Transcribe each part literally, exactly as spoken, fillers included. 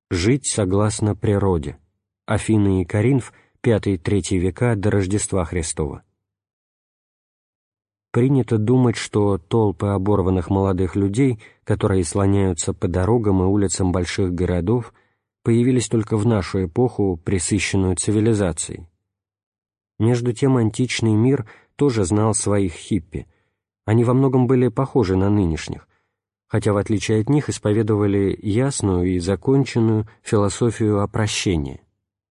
Жить согласно природе. Афины и Коринф, пятый-третий века до Рождества Христова. Принято думать, что толпы оборванных молодых людей, которые слоняются по дорогам и улицам больших городов, появились только в нашу эпоху, пресыщенную цивилизацией. Между тем античный мир тоже знал своих хиппи. Они во многом были похожи на нынешних, хотя в отличие от них исповедовали ясную и законченную философию опрощения.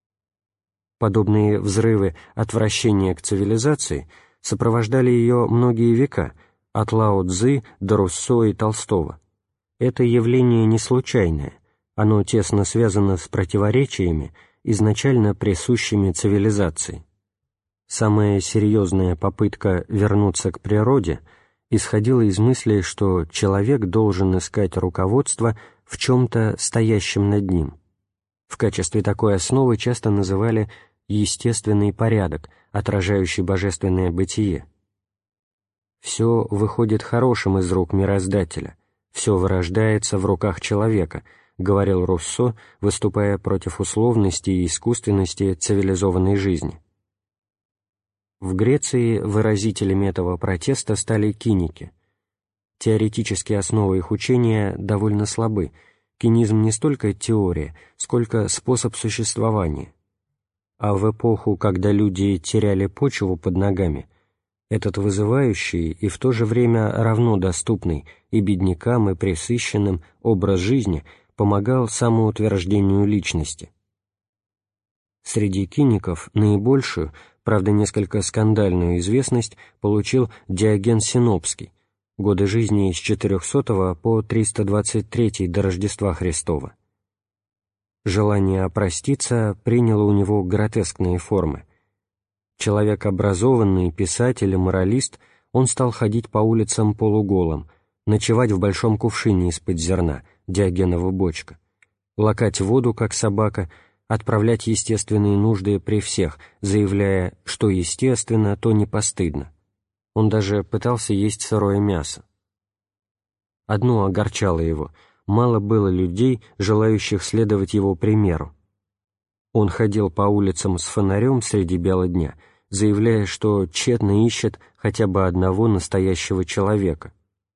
Подобные взрывы отвращения к цивилизации сопровождали ее многие века, от Лао Цзы до Руссо и Толстого. Это явление не случайное, оно тесно связано с противоречиями, изначально присущими цивилизации. Самая серьезная попытка вернуться к природе исходила из мысли, что человек должен искать руководство в чем-то стоящем над ним. В качестве такой основы часто называли естественный порядок, отражающий божественное бытие. Все выходит хорошим из рук мироздателя, все вырождается в руках человека, говорил Руссо, выступая против условности и искусственности цивилизованной жизни. В Греции выразителями этого протеста стали киники. Теоретические основы их учения довольно слабы. Кинизм не столько теория, сколько способ существования. А в эпоху, когда люди теряли почву под ногами, этот вызывающий и в то же время равно доступный и беднякам, и пресыщенным образ жизни помогал самоутверждению личности. Среди киников наибольшую, правда несколько скандальную известность получил Диоген Синопский, годы жизни с четырехсотого по триста двадцать третий до Рождества Христова. Желание опроститься приняло у него гротескные формы. Человек образованный, писатель и моралист, он стал ходить по улицам полуголым, ночевать в большом кувшине из-под зерна, Диогенова бочка, лакать воду, как собака, отправлять естественные нужды при всех, заявляя, что естественно, то не постыдно. Он даже пытался есть сырое мясо. Одно огорчало его — мало было людей, желающих следовать его примеру. Он ходил по улицам с фонарем среди бела дня, заявляя, что тщетно ищет хотя бы одного настоящего человека.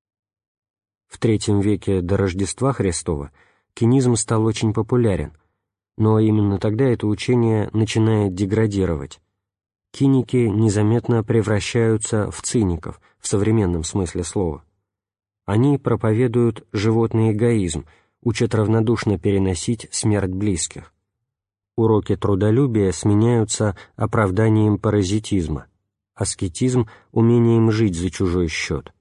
В третьем веке до Рождества Христова кинизм стал очень популярен, но именно тогда это учение начинает деградировать. Киники незаметно превращаются в циников, в современном смысле слова. Они проповедуют животный эгоизм, учат равнодушно переносить смерть близких. Уроки трудолюбия сменяются оправданием паразитизма, аскетизм — умением жить за чужой счет.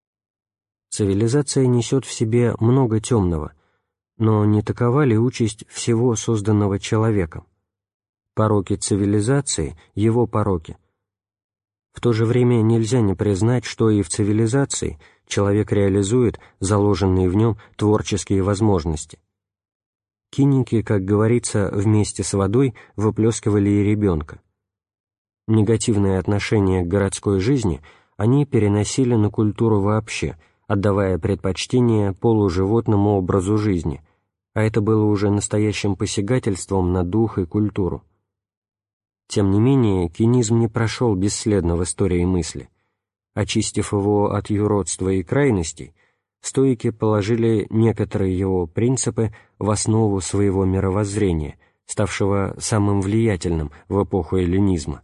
Цивилизация несет в себе много темного, но не такова ли участь всего созданного человеком? Пороки цивилизации — его пороки. В то же время нельзя не признать, что и в цивилизации человек реализует заложенные в нем творческие возможности. Киники, как говорится, вместе с водой выплескивали и ребенка. Негативное отношение к городской жизни они переносили на культуру вообще, отдавая предпочтение полуживотному образу жизни, а это было уже настоящим посягательством на дух и культуру. Тем не менее, кинизм не прошел бесследно в истории мысли. Очистив его от юродства и крайностей, стоики положили некоторые его принципы в основу своего мировоззрения, ставшего самым влиятельным в эпоху эллинизма.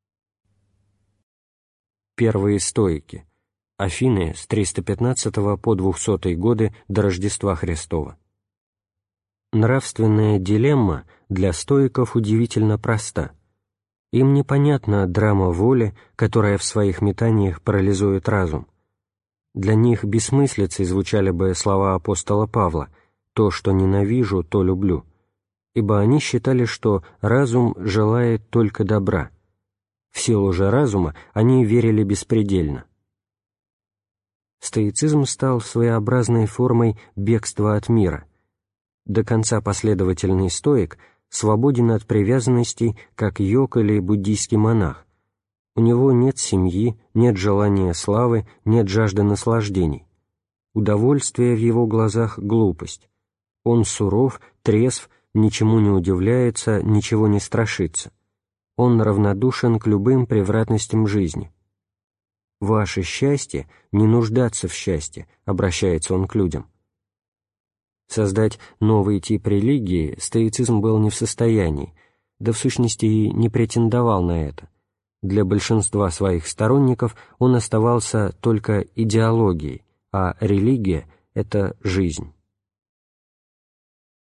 Первые стоики. Афины с триста пятнадцатого по двухсотые годы до Рождества Христова. Нравственная дилемма для стоиков удивительно проста. Им непонятна драма воли, которая в своих метаниях парализует разум. Для них бессмыслицей звучали бы слова апостола Павла «то, что ненавижу, то люблю», ибо они считали, что разум желает только добра. В силу же разума они верили беспредельно. Стоицизм стал своеобразной формой бегства от мира. До конца последовательный стоик свободен от привязанностей, как йог или буддийский монах. У него нет семьи, нет желания славы, нет жажды наслаждений. Удовольствие в его глазах — глупость. Он суров, трезв, ничему не удивляется, ничего не страшится. Он равнодушен к любым превратностям жизни. «Ваше счастье — не нуждаться в счастье», — обращается он к людям. Создать новый тип религии стоицизм был не в состоянии, да в сущности и не претендовал на это. Для большинства своих сторонников он оставался только идеологией, а религия — это жизнь.